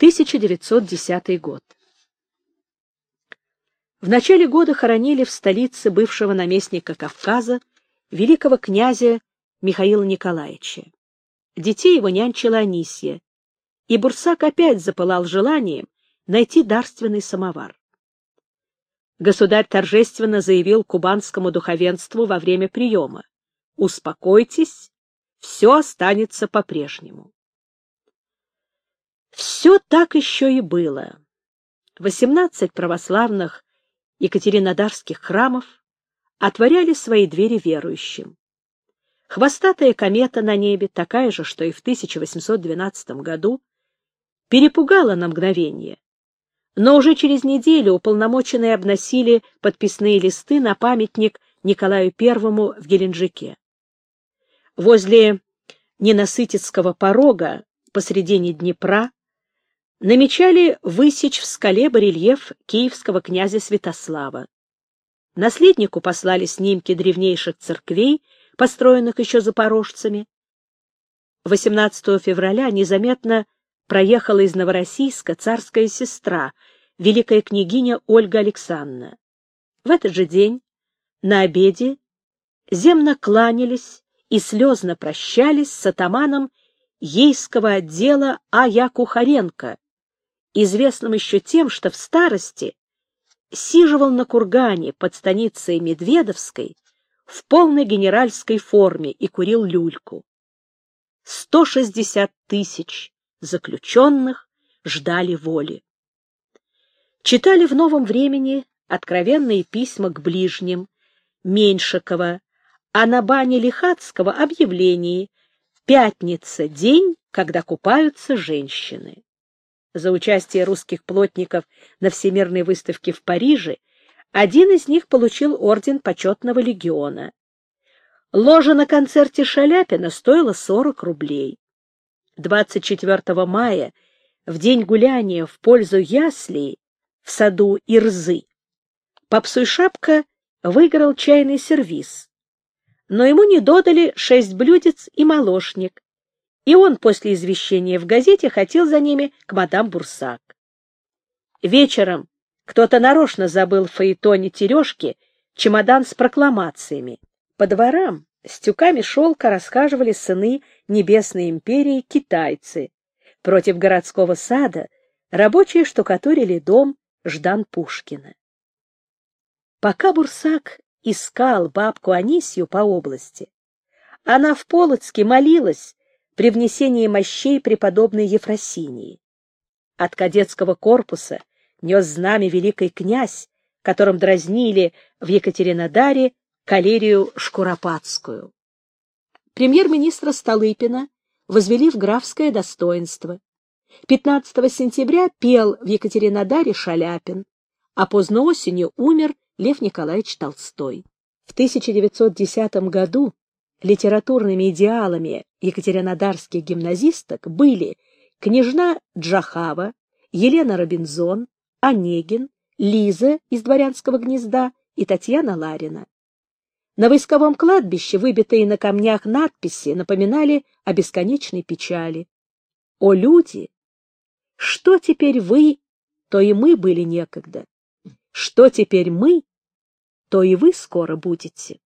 1910 год. В начале года хоронили в столице бывшего наместника Кавказа великого князя Михаила Николаевича. Детей его нянчила Анисья, и Бурсак опять запылал желанием найти дарственный самовар. Государь торжественно заявил кубанскому духовенству во время приема: «Успокойтесь, все останется по-прежнему». Все так еще и было. 18 православных екатеринодарских храмов отворяли свои двери верующим. Хвостатая комета на небе, такая же, что и в 1812 году, перепугала на мгновение, но уже через неделю уполномоченные обносили подписные листы на памятник Николаю I в Геленджике. Возле Ненасытицкого порога посредине Днепра намечали высечь в скале барельеф киевского князя Святослава. Наследнику послали снимки древнейших церквей, построенных еще запорожцами. 18 февраля незаметно проехала из Новороссийска царская сестра, великая княгиня Ольга Александровна. В этот же день на обеде земно кланялись и слезно прощались с атаманом Ейского отдела А.Я. Кухаренко, известным еще тем, что в старости сиживал на кургане под станицей Медведовской в полной генеральской форме и курил люльку. 160 тысяч заключенных ждали воли. Читали в «Новом времени» откровенные письма к ближним Меньшикова, а на бане Лихацкого объявление: «Пятница — день, когда купаются женщины». За участие русских плотников на Всемирной выставке в Париже один из них получил орден Почетного легиона. Ложа на концерте Шаляпина стоила 40 рублей. 24 мая, в день гуляния в пользу яслей в саду Ирзы, Попсуй Шапка выиграл чайный сервиз, но ему не додали 6 блюдец и молочник, и он после извещения в газете хотел за ними к мадам Бурсак. Вечером кто-то нарочно забыл в фаэтоне Терешки чемодан с прокламациями. По дворам с тюками шелка расхаживали сыны Небесной империи китайцы. Против городского сада рабочие штукатурили дом Ждан-Пушкина. Пока Бурсак искал бабку Анисью по области, она в Полоцке молилась при внесении мощей преподобной Ефросинии. От кадетского корпуса нес знамя великий князь, которым дразнили в Екатеринодаре калерию Шкуропадскую. Премьер-министра Столыпина возвели в графское достоинство. 15 сентября пел в Екатеринодаре Шаляпин, а поздно осенью умер Лев Николаевич Толстой. В 1910 году литературными идеалами екатеринодарских гимназисток были княжна Джахава, Елена Робинзон, Онегин, Лиза из «Дворянского гнезда» и Татьяна Ларина. На войсковом кладбище выбитые на камнях надписи напоминали о бесконечной печали. «О люди! Что теперь вы, то и мы были некогда. Что теперь мы, то и вы скоро будете».